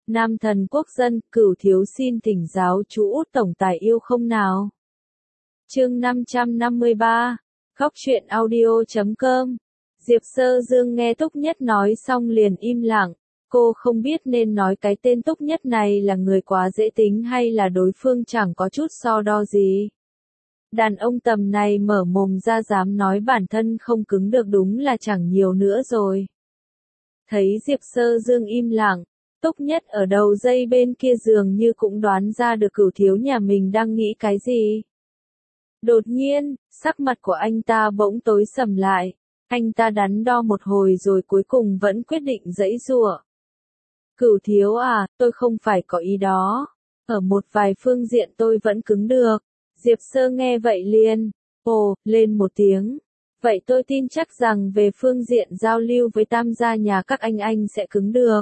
Nam thần quốc dân, Cửu thiếu xin thỉnh giáo chú Út tổng tài yêu không nào. Chương 553, Khóc chuyện audio.com. Diệp Sơ Dương nghe Túc Nhất nói xong liền im lặng, cô không biết nên nói cái tên Túc Nhất này là người quá dễ tính hay là đối phương chẳng có chút so đo gì. Đàn ông tầm này mở mồm ra dám nói bản thân không cứng được đúng là chẳng nhiều nữa rồi. Thấy Diệp Sơ Dương im lặng, Túc Nhất ở đầu dây bên kia giường như cũng đoán ra được Cửu thiếu nhà mình đang nghĩ cái gì. Đột nhiên, sắc mặt của anh ta bỗng tối sầm lại, anh ta đắn đo một hồi rồi cuối cùng vẫn quyết định giãy giụa. Cửu thiếu à, tôi không phải có ý đó, ở một vài phương diện tôi vẫn cứng được. Diệp Sơ nghe vậy liền, ồ, lên một tiếng. Vậy tôi tin chắc rằng về phương diện giao lưu với tam gia nhà các anh sẽ cứng được.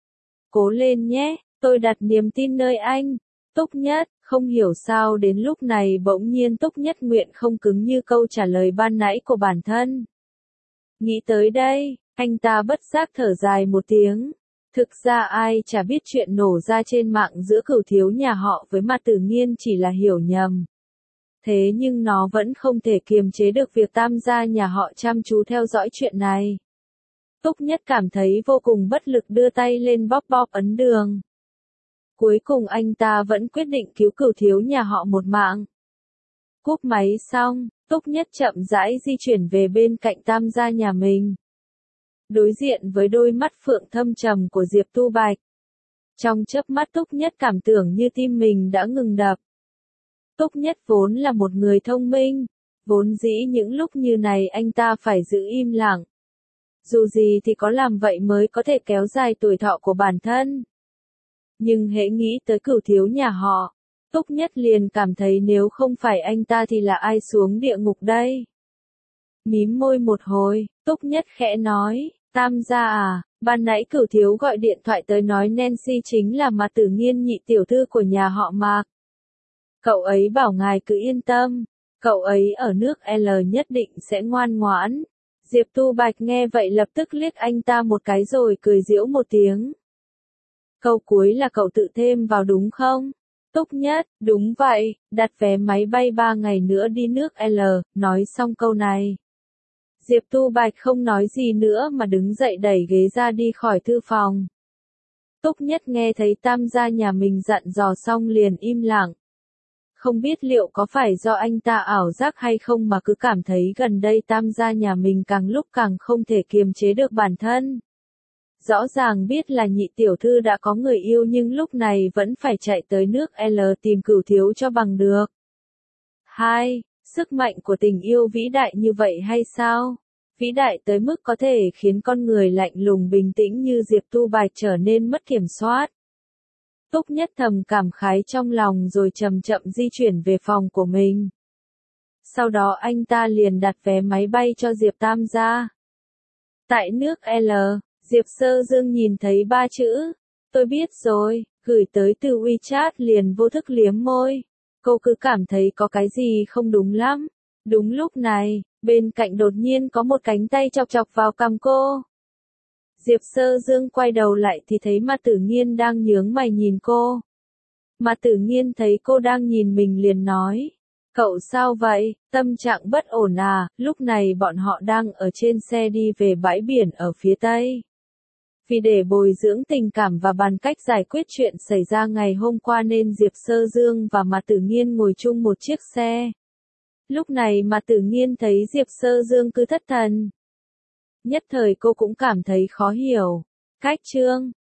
Cố lên nhé, tôi đặt niềm tin nơi anh. Túc Nhất, không hiểu sao đến lúc này bỗng nhiên Túc Nhất nguyện không cứng như câu trả lời ban nãy của bản thân. Nghĩ tới đây, anh ta bất giác thở dài một tiếng. Thực ra ai chả biết chuyện nổ ra trên mạng giữa Cửu thiếu nhà họ với Mạc Tử Nghiên chỉ là hiểu nhầm. Thế nhưng nó vẫn không thể kiềm chế được việc tam gia nhà họ chăm chú theo dõi chuyện này. Túc Nhất cảm thấy vô cùng bất lực đưa tay lên bóp bóp ấn đường. Cuối cùng anh ta vẫn quyết định cứu Cửu thiếu nhà họ một mạng. Cúp máy xong, Túc Nhất chậm rãi di chuyển về bên cạnh tam gia nhà mình. Đối diện với đôi mắt phượng thâm trầm của Diệp Tu Bạch. Trong chớp mắt Túc Nhất cảm tưởng như tim mình đã ngừng đập. Túc Nhất vốn là một người thông minh, vốn dĩ những lúc như này anh ta phải giữ im lặng. Dù gì thì có làm vậy mới có thể kéo dài tuổi thọ của bản thân. Nhưng hễ nghĩ tới Cửu thiếu nhà họ, Túc Nhất liền cảm thấy nếu không phải anh ta thì là ai xuống địa ngục đây. Mím môi một hồi, Túc Nhất khẽ nói, tam gia à, ban nãy Cửu thiếu gọi điện thoại tới nói Nancy chính là Mạc Tử Nghiên nhị tiểu thư của nhà họ Mạc. Cậu ấy bảo ngài cứ yên tâm, cậu ấy ở nước L nhất định sẽ ngoan ngoãn. Diệp Tu Bạch nghe vậy lập tức liếc anh ta một cái rồi cười giễu một tiếng. Câu cuối là cậu tự thêm vào đúng không? Túc Nhất, đúng vậy, đặt vé máy bay 3 ngày nữa đi nước L, nói xong câu này. Diệp Tu Bạch không nói gì nữa mà đứng dậy đẩy ghế ra đi khỏi thư phòng. Túc Nhất nghe thấy tam gia nhà mình dặn dò xong liền im lặng. Không biết liệu có phải do anh ta ảo giác hay không mà cứ cảm thấy gần đây tam gia nhà mình càng lúc càng không thể kiềm chế được bản thân. Rõ ràng biết là nhị tiểu thư đã có người yêu nhưng lúc này vẫn phải chạy tới nước L tìm Cửu thiếu cho bằng được. 2. Sức mạnh của tình yêu vĩ đại như vậy hay sao? Vĩ đại tới mức có thể khiến con người lạnh lùng bình tĩnh như Diệp Tu Bạch trở nên mất kiểm soát. Túc Nhất thầm cảm khái trong lòng rồi chậm chậm di chuyển về phòng của mình. Sau đó anh ta liền đặt vé máy bay cho Diệp tam gia. Tại nước L, Diệp Sơ Dương nhìn thấy 3 chữ. Tôi biết rồi, gửi tới từ WeChat liền vô thức liếm môi. Cô cứ cảm thấy có cái gì không đúng lắm. Đúng lúc này, bên cạnh đột nhiên có một cánh tay chọc chọc vào cằm cô. Diệp Sơ Dương quay đầu lại thì thấy Mạc Tử Nghiên đang nhướng mày nhìn cô. Mạc Tử Nghiên thấy cô đang nhìn mình liền nói. Cậu sao vậy, tâm trạng bất ổn à? Lúc này bọn họ đang ở trên xe đi về bãi biển ở phía Tây. Vì để bồi dưỡng tình cảm và bàn cách giải quyết chuyện xảy ra ngày hôm qua nên Diệp Sơ Dương và Mạc Tử Nghiên ngồi chung một chiếc xe. Lúc này Mạc Tử Nghiên thấy Diệp Sơ Dương cứ thất thần. Nhất thời cô cũng cảm thấy khó hiểu. Cách chương